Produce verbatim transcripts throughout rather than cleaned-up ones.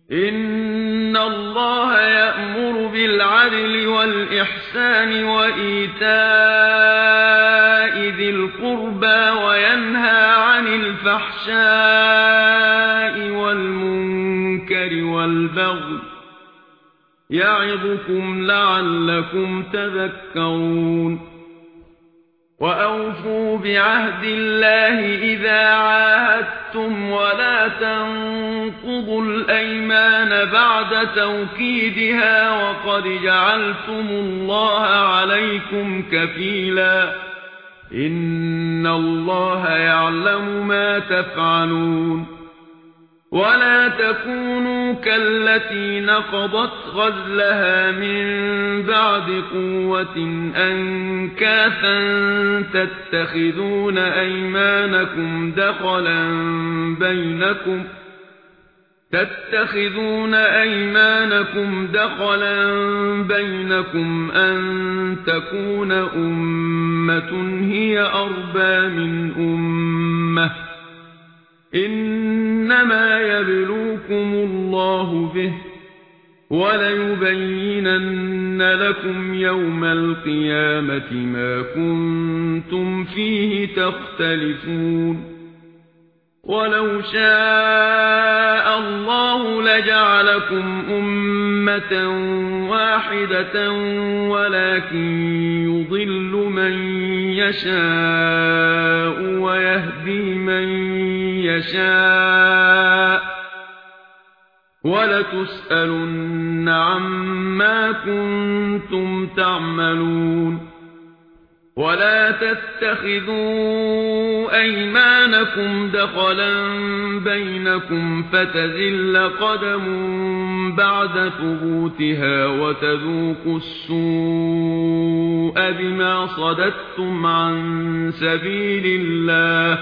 إن الله يأمر بالعدل والإحسان وإيتاء ذي القربى وينهى عن الفحشاء والمنكر والبغي يعظكم لعلكم تذكرون وأوفوا بعهد الله إذا عاهدتم ولا تنقضوا الأيمان بعد توكيدها وقد جعلتم الله عليكم كفيلا إن الله يعلم ما تفعلون ولا تكونوا كالتي نقضت غزلها من بعد قوة أنكاثا تتخذون أيمانكم دخلا بينكم تتخذون أيمانكم دخلا بينكم أن تكون أمة هي أربى من أمة إنما يبلوكم الله به وليبينن لكم يوم القيامة ما كنتم فيه تختلفون ولو شاء الله لجعلكم أمة واحدة ولكن يضل من يشاء ويهدي من يشاء ولتسألن عما كنتم تعملون ولا تتخذوا أيمانكم دخلا بينكم فتزل قدم بعد ثبوتها وتذوقوا السوء بما صددتم عن سبيل الله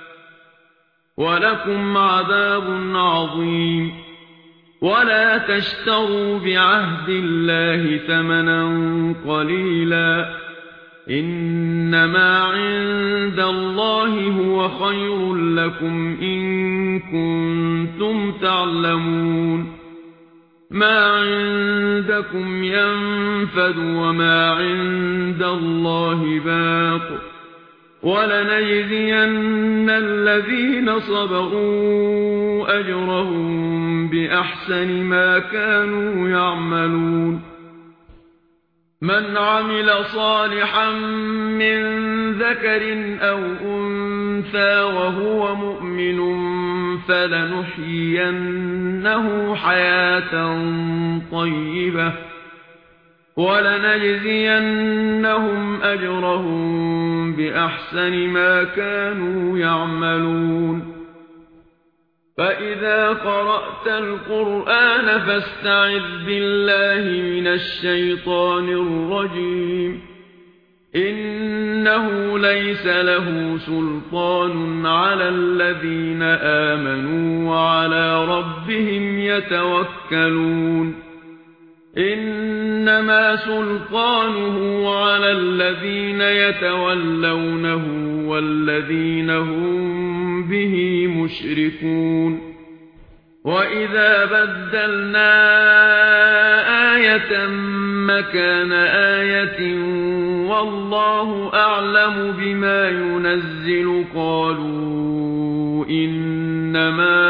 ولكم عذاب عظيم ولا تشتروا بعهد الله ثمنا قليلا إنما عند الله هو خير لكم إن كنتم تعلمون ما عندكم ينفد وما عند الله باق ولنجزين الذين صبروا أجرهم بأحسن ما كانوا يعملون من عمل صالحا من ذكر أو أنثى وهو مؤمن فلنحيينه حياة طيبة ولنجزينهم أجرهم بأحسن ما كانوا يعملون فإذا قرأت القرآن فاستعذ بالله من الشيطان الرجيم إنه ليس له سلطان على الذين آمنوا وعلى ربهم يتوكلون إنما سلطانه على الذين يتولونه والذين هم به مشركون وإذا بدلنا آية مكان آية والله أعلم بما ينزل قالوا إنما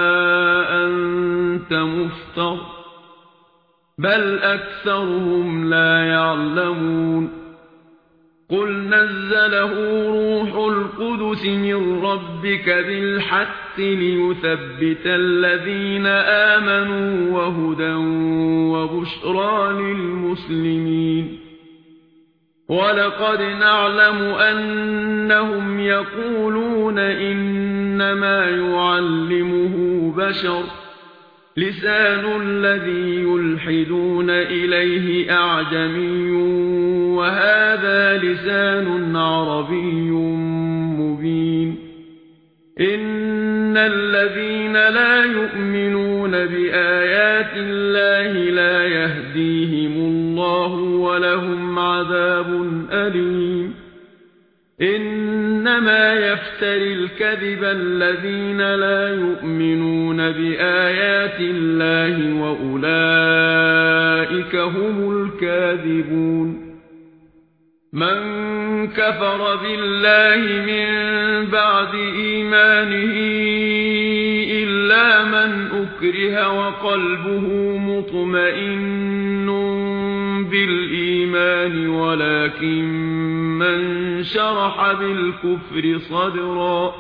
أنت مفتر بل أكثرهم لا يعلمون قل نزله روح القدس من ربك بالحق ليثبت الذين آمنوا وهدى وبشرى للمسلمين ولقد نعلم أنهم يقولون إنما يعلمه بشر لسان الذي يلحدون إليه أعجمي وهذا لسان عربي مبين إن الذين لا يؤمنون بآيات الله لا يهديهم الله ولهم عذاب أليم إن إنما يفتري الكذب الذين لا يؤمنون بآيات الله وأولئك هم الكاذبون من كفر بالله من بعد إيمانه إلا من أكره وقلبه مطمئن بالإيمان ولكن من شرح بالكفر صدرا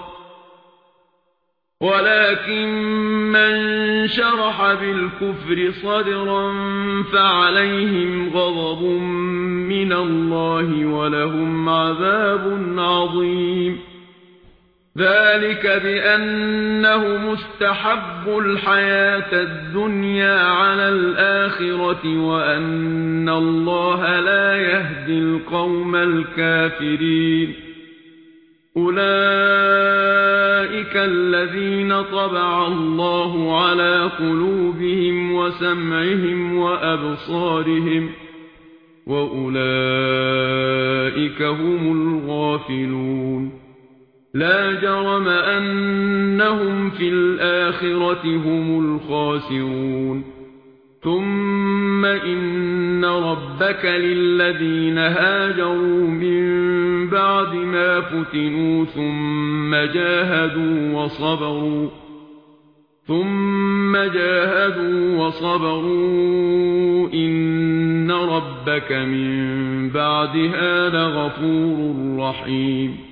ولكن من شرح بالكفر صدرا فعليهم غضب من الله ولهم عذاب عظيم ذلك بأنه مستحب الحياة الدنيا على الآخرة وأن الله لا يهدي القوم الكافرين أولئك الذين طبع الله على قلوبهم وسمعهم وأبصارهم وأولئك هم الغافلون لا جرم أنهم في الآخرة هم الخاسرون ثم إن ربك للذين هاجروا من بعد ما فتنوا ثم جاهدوا وصبروا ثم جاهدوا وصبروا إن ربك من بعدها لغفور رحيم